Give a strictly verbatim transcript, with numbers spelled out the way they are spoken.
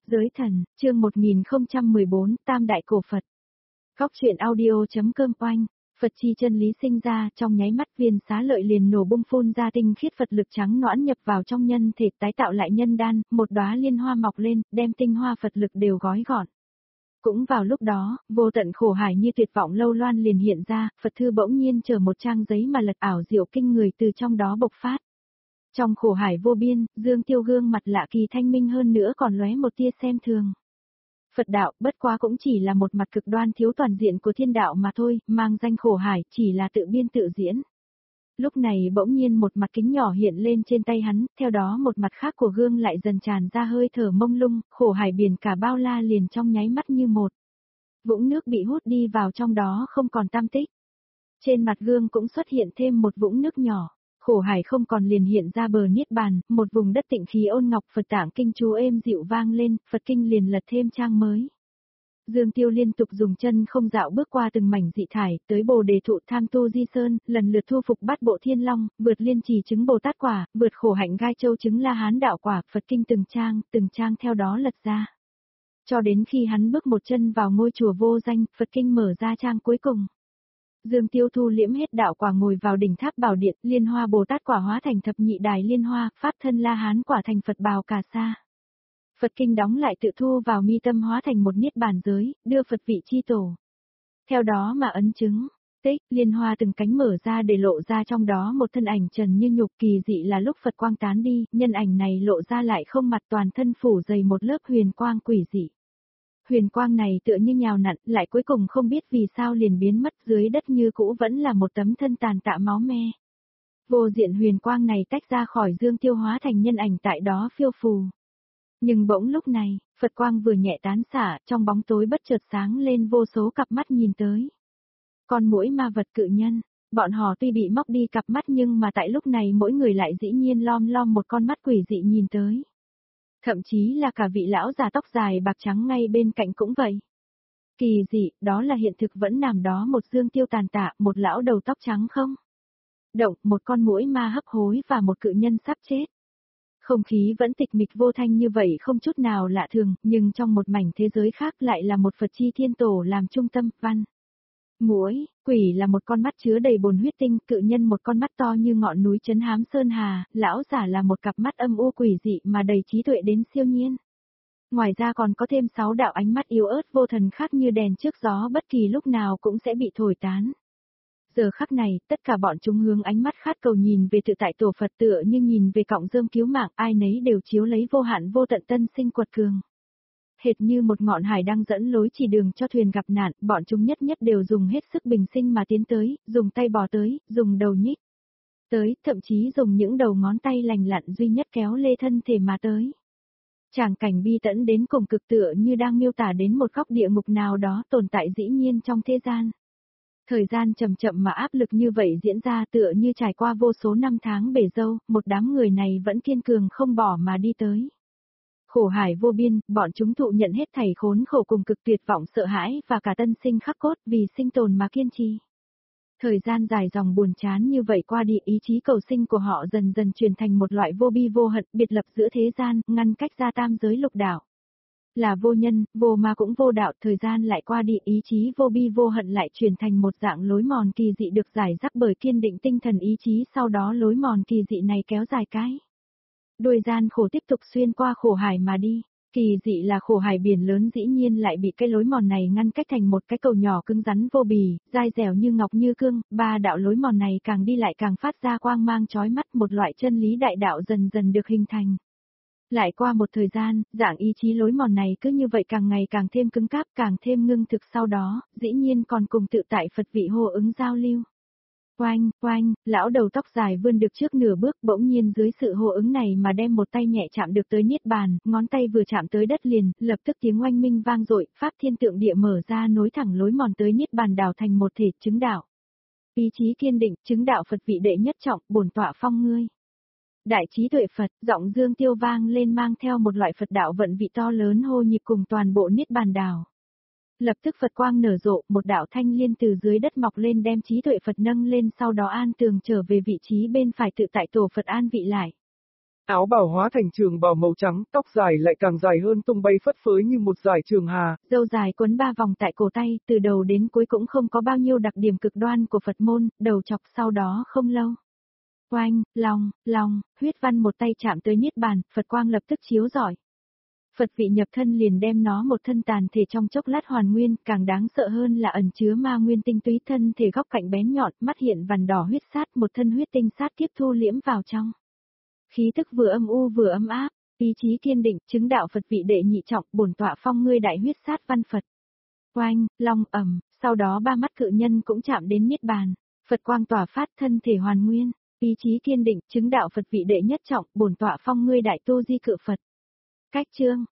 Giới thần, chương một nghìn không trăm mười bốn, Tam Đại Cổ Phật. Góc truyện audio.com oanh, Phật chi chân lý sinh ra, trong nháy mắt viên xá lợi liền nổ bung phun ra tinh khiết Phật lực trắng nõn nhập vào trong nhân thể, tái tạo lại nhân đan, một đóa liên hoa mọc lên, đem tinh hoa Phật lực đều gói gọn. Cũng vào lúc đó, vô tận khổ hải như tuyệt vọng lâu loan liền hiện ra, Phật thư bỗng nhiên chở một trang giấy mà lật ảo diệu kinh người từ trong đó bộc phát. Trong khổ hải vô biên, Dương Tiêu gương mặt lạ kỳ thanh minh hơn nữa còn lóe một tia xem thường. Phật đạo, bất quá cũng chỉ là một mặt cực đoan thiếu toàn diện của thiên đạo mà thôi, mang danh khổ hải, chỉ là tự biên tự diễn. Lúc này bỗng nhiên một mặt kính nhỏ hiện lên trên tay hắn, theo đó một mặt khác của gương lại dần tràn ra hơi thở mông lung, khổ hải biển cả bao la liền trong nháy mắt như một vũng nước bị hút đi vào trong đó không còn tăm tích. Trên mặt gương cũng xuất hiện thêm một vũng nước nhỏ. Khổ hải không còn liền hiện ra bờ niết bàn, một vùng đất tịnh khí ôn ngọc Phật tạng kinh chú êm dịu vang lên, Phật kinh liền lật thêm trang mới. Dương Tiêu liên tục dùng chân không dạo bước qua từng mảnh dị thải, tới Bồ Đề thụ Tham Tu Di Sơn, lần lượt thu phục bát bộ thiên long, vượt liên trì chứng Bồ Tát quả, vượt khổ hạnh gai châu chứng La Hán đạo quả, Phật kinh từng trang, từng trang theo đó lật ra. Cho đến khi hắn bước một chân vào ngôi chùa vô danh, Phật kinh mở ra trang cuối cùng. Dương Tiêu thu liễm hết đạo quả ngồi vào đỉnh tháp bảo điện, liên hoa Bồ Tát quả hóa thành thập nhị đài liên hoa, pháp thân La Hán quả thành Phật bào cà sa. Phật kinh đóng lại tự thu vào mi tâm hóa thành một niết bàn giới, đưa Phật vị chi tổ. Theo đó mà ấn chứng, tích, liên hoa từng cánh mở ra để lộ ra trong đó một thân ảnh trần như nhục, kỳ dị là lúc Phật quang tán đi, nhân ảnh này lộ ra lại không mặt, toàn thân phủ dày một lớp huyền quang quỷ dị. Huyền quang này tựa như nhào nặn, lại cuối cùng không biết vì sao liền biến mất, dưới đất như cũ vẫn là một tấm thân tàn tạ máu me. Vô diện huyền quang này tách ra khỏi Dương Tiêu hóa thành nhân ảnh tại đó phiêu phù. Nhưng bỗng lúc này, Phật quang vừa nhẹ tán xả, trong bóng tối bất chợt sáng lên vô số cặp mắt nhìn tới. Con muỗi ma vật cự nhân, bọn họ tuy bị móc đi cặp mắt nhưng mà tại lúc này mỗi người lại dĩ nhiên lom lom một con mắt quỷ dị nhìn tới. Thậm chí là cả vị lão già tóc dài bạc trắng ngay bên cạnh cũng vậy. Kỳ dị, đó là hiện thực vẫn nằm đó một Dương Tiêu tàn tạ, một lão đầu tóc trắng không? Động, một con muỗi ma hấp hối và một cự nhân sắp chết. Không khí vẫn tịch mịch vô thanh như vậy không chút nào lạ thường, nhưng trong một mảnh thế giới khác lại là một Phật chi thiên tổ làm trung tâm, văn. Muỗi, quỷ là một con mắt chứa đầy bồn huyết tinh, cự nhân một con mắt to như ngọn núi Trấn Hám Sơn Hà, lão giả là một cặp mắt âm u quỷ dị mà đầy trí tuệ đến siêu nhiên. Ngoài ra còn có thêm sáu đạo ánh mắt yếu ớt vô thần khác như đèn trước gió bất kỳ lúc nào cũng sẽ bị thổi tán. Giờ khắc này, tất cả bọn chúng hướng ánh mắt khát cầu nhìn về tự tại tổ Phật tựa như nhìn về cọng rơm cứu mạng, ai nấy đều chiếu lấy vô hạn vô tận tân sinh quật cường. Hệt như một ngọn hải đang dẫn lối chỉ đường cho thuyền gặp nạn, bọn chúng nhất nhất đều dùng hết sức bình sinh mà tiến tới, dùng tay bò tới, dùng đầu nhích tới, thậm chí dùng những đầu ngón tay lành lặn duy nhất kéo lê thân thể mà tới. Tràng cảnh bi tẫn đến cùng cực tựa như đang miêu tả đến một góc địa ngục nào đó tồn tại dĩ nhiên trong thế gian. Thời gian chậm chậm mà áp lực như vậy diễn ra tựa như trải qua vô số năm tháng bể dâu, một đám người này vẫn kiên cường không bỏ mà đi tới. Khổ hải vô biên, bọn chúng thụ nhận hết thảy khốn khổ cùng cực tuyệt vọng sợ hãi và cả tân sinh khắc cốt vì sinh tồn mà kiên trì. Thời gian dài dòng buồn chán như vậy qua đi, ý chí cầu sinh của họ dần dần chuyển thành một loại vô bi vô hận, biệt lập giữa thế gian, ngăn cách ra tam giới lục đạo. Là vô nhân, vô ma cũng vô đạo, thời gian lại qua đi, ý chí vô bi vô hận lại chuyển thành một dạng lối mòn kỳ dị được giải rác bởi kiên định tinh thần ý chí, sau đó lối mòn kỳ dị này kéo dài cái. Đuôi gian khổ tiếp tục xuyên qua khổ hải mà đi, kỳ dị là khổ hải biển lớn dĩ nhiên lại bị cái lối mòn này ngăn cách thành một cái cầu nhỏ cứng rắn vô bì, dai dẻo như ngọc như cương, ba đạo lối mòn này càng đi lại càng phát ra quang mang chói mắt, một loại chân lý đại đạo dần dần được hình thành. Lại qua một thời gian, dạng ý chí lối mòn này cứ như vậy càng ngày càng thêm cứng cáp, càng thêm ngưng thực, sau đó, dĩ nhiên còn cùng tự tại Phật vị hô ứng giao lưu. Oanh, oanh, lão đầu tóc dài vươn được trước nửa bước, bỗng nhiên dưới sự hô ứng này mà đem một tay nhẹ chạm được tới niết bàn, ngón tay vừa chạm tới đất liền, lập tức tiếng oanh minh vang dội, pháp thiên tượng địa mở ra nối thẳng lối mòn tới niết bàn đảo thành một thể, chứng đạo. Ý chí kiên định, chứng đạo Phật vị đệ nhất trọng, bổn tọa phong ngươi. Đại trí tuệ Phật, giọng Dương Tiêu vang lên mang theo một loại Phật đạo vận vị to lớn hô nhịp cùng toàn bộ niết bàn đảo. Lập tức Phật quang nở rộ, một đạo thanh liên từ dưới đất mọc lên đem trí tuệ Phật nâng lên, sau đó an tường trở về vị trí bên phải tự tại tổ Phật an vị lại. Áo bào hóa thành trường bào màu trắng, tóc dài lại càng dài hơn tung bay phất phới như một dải trường hà. Râu dài quấn ba vòng tại cổ tay, từ đầu đến cuối cũng không có bao nhiêu đặc điểm cực đoan của Phật môn, đầu chọc sau đó không lâu. Oanh, long, long, huyết văn một tay chạm tới niết bàn, Phật quang lập tức chiếu rọi. Phật vị nhập thân liền đem nó một thân tàn thể trong chốc lát hoàn nguyên, càng đáng sợ hơn là ẩn chứa ma nguyên tinh túy, thân thể góc cạnh bén nhọn, mắt hiện vằn đỏ huyết sát, một thân huyết tinh sát tiếp thu liễm vào trong. Khí tức vừa âm u vừa ấm áp, ý chí kiên định, chứng đạo Phật vị đệ nhị trọng, bổn tọa phong ngươi đại huyết sát văn Phật. Oanh, long ầm, sau đó ba mắt cự nhân cũng chạm đến niết bàn, Phật quang tỏa phát, thân thể hoàn nguyên, ý chí kiên định, chứng đạo Phật vị đệ nhất trọng, bổn tọa phong ngươi đại tu di cự Phật. Cách chương